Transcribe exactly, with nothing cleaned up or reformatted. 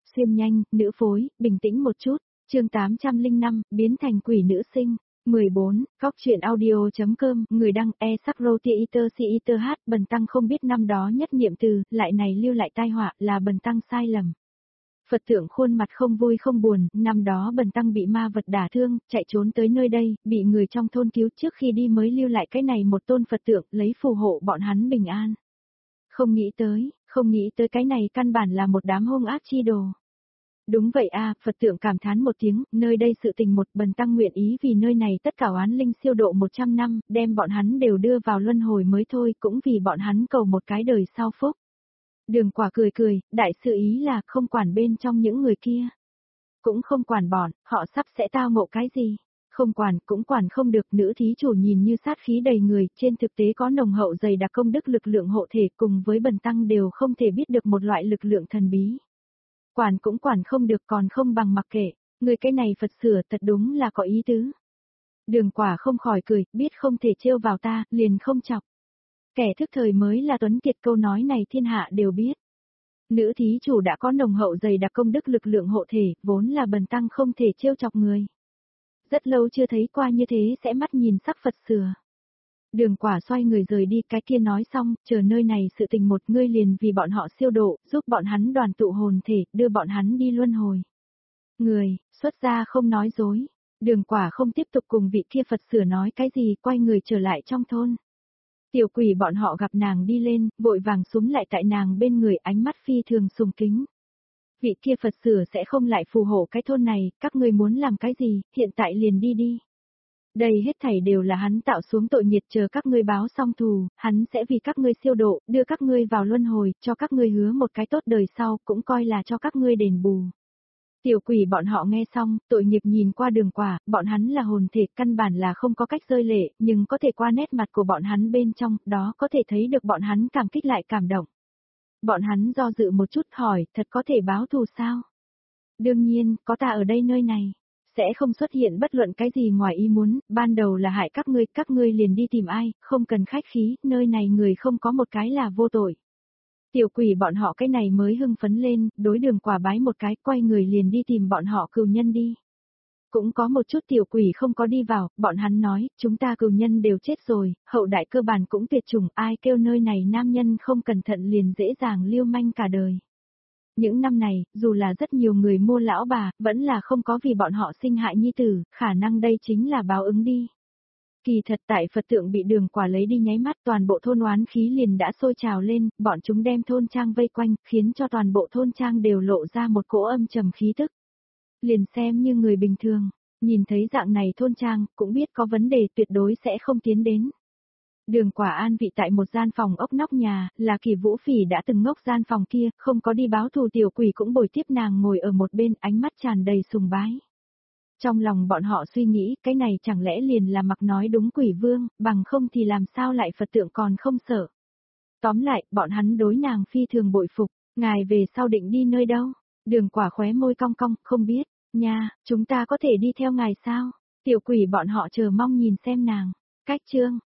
Xuyên nhanh, nữ phối, bình tĩnh một chút, chương tám trăm lẻ năm, biến thành quỷ nữ sinh. mười bốn, Góc truyện audio.com, người đăng e sắc roti iter si iter hát, bần tăng không biết năm đó nhất niệm từ, lại này lưu lại tai họa, là bần tăng sai lầm. Phật tượng khuôn mặt không vui không buồn, năm đó bần tăng bị ma vật đả thương, chạy trốn tới nơi đây, bị người trong thôn cứu, trước khi đi mới lưu lại cái này một tôn Phật tượng, lấy phù hộ bọn hắn bình an. Không nghĩ tới, không nghĩ tới cái này căn bản là một đám hung ác chi đồ. Đúng vậy a, Phật tượng cảm thán một tiếng, nơi đây sự tình một, bần tăng nguyện ý vì nơi này tất cả oán linh siêu độ một trăm năm, đem bọn hắn đều đưa vào luân hồi mới thôi, cũng vì bọn hắn cầu một cái đời sau phúc. Đường Quả cười cười, đại sự ý là không quản bên trong những người kia. Cũng không quản bọn, họ sắp sẽ tao ngộ cái gì. Không quản, cũng quản không được, nữ thí chủ nhìn như sát khí đầy người, trên thực tế có nồng hậu dày đặc công đức lực lượng hộ thể cùng với bần tăng đều không thể biết được một loại lực lượng thần bí. Quản cũng quản không được còn không bằng mặc kệ, người cái này Phật sửa thật đúng là có ý tứ. Đường Quả không khỏi cười, biết không thể trêu vào ta, liền không chọc. Kẻ thức thời mới là tuấn kiệt, câu nói này thiên hạ đều biết. Nữ thí chủ đã có nồng hậu dày đặc công đức lực lượng hộ thể, vốn là bần tăng không thể trêu chọc người. Rất lâu chưa thấy qua như thế sẽ mắt nhìn sắc Phật sửa. Đường Quả xoay người rời đi, cái kia nói xong, chờ nơi này sự tình một, ngươi liền vì bọn họ siêu độ, giúp bọn hắn đoàn tụ hồn thể, đưa bọn hắn đi luân hồi. Người, xuất gia không nói dối. Đường Quả không tiếp tục cùng vị kia Phật sửa nói cái gì, quay người trở lại trong thôn. Tiểu quỷ bọn họ gặp nàng đi lên, vội vàng súng lại tại nàng bên người, ánh mắt phi thường sùng kính. Vị kia Phật sửa sẽ không lại phù hộ cái thôn này, các ngươi muốn làm cái gì, hiện tại liền đi đi. Đây hết thảy đều là hắn tạo xuống tội nghiệt, chờ các ngươi báo xong thù, hắn sẽ vì các ngươi siêu độ, đưa các ngươi vào luân hồi, cho các ngươi hứa một cái tốt đời sau, cũng coi là cho các ngươi đền bù. Tiểu quỷ bọn họ nghe xong, tội nghiệp nhìn qua Đường Quả, bọn hắn là hồn thể, căn bản là không có cách rơi lệ, nhưng có thể qua nét mặt của bọn hắn bên trong, đó có thể thấy được bọn hắn cảm kích lại cảm động. Bọn hắn do dự một chút hỏi, thật có thể báo thù sao? Đương nhiên, có ta ở đây nơi này. Sẽ không xuất hiện bất luận cái gì ngoài ý muốn, ban đầu là hại các ngươi, các ngươi liền đi tìm ai, không cần khách khí, nơi này người không có một cái là vô tội. Tiểu quỷ bọn họ cái này mới hưng phấn lên, đối Đường Quả bái một cái, quay người liền đi tìm bọn họ cừu nhân đi. Cũng có một chút tiểu quỷ không có đi vào, bọn hắn nói, chúng ta cừu nhân đều chết rồi, hậu đại cơ bản cũng tuyệt chủng, ai kêu nơi này nam nhân không cẩn thận liền dễ dàng lưu manh cả đời. Những năm này, dù là rất nhiều người mua lão bà, vẫn là không có vì bọn họ sinh hại nhi tử, khả năng đây chính là báo ứng đi. Kỳ thật tại Phật tượng bị Đường Quả lấy đi nháy mắt, toàn bộ thôn oán khí liền đã sôi trào lên, bọn chúng đem thôn trang vây quanh, khiến cho toàn bộ thôn trang đều lộ ra một cỗ âm trầm khí tức. Liền xem như người bình thường, nhìn thấy dạng này thôn trang, cũng biết có vấn đề, tuyệt đối sẽ không tiến đến. Đường Quả an vị tại một gian phòng ốc nóc nhà, là Kỳ Vũ Phỉ đã từng ngốc gian phòng kia, không có đi báo thù, tiểu quỷ cũng bồi tiếp nàng ngồi ở một bên, ánh mắt tràn đầy sùng bái. Trong lòng bọn họ suy nghĩ, cái này chẳng lẽ liền là mặc nói đúng quỷ vương, bằng không thì làm sao lại Phật tượng còn không sợ. Tóm lại, bọn hắn đối nàng phi thường bội phục, ngài về sau định đi nơi đâu? Đường Quả khóe môi cong cong, không biết, nha, chúng ta có thể đi theo ngài sao? Tiểu quỷ bọn họ chờ mong nhìn xem nàng. Cách chương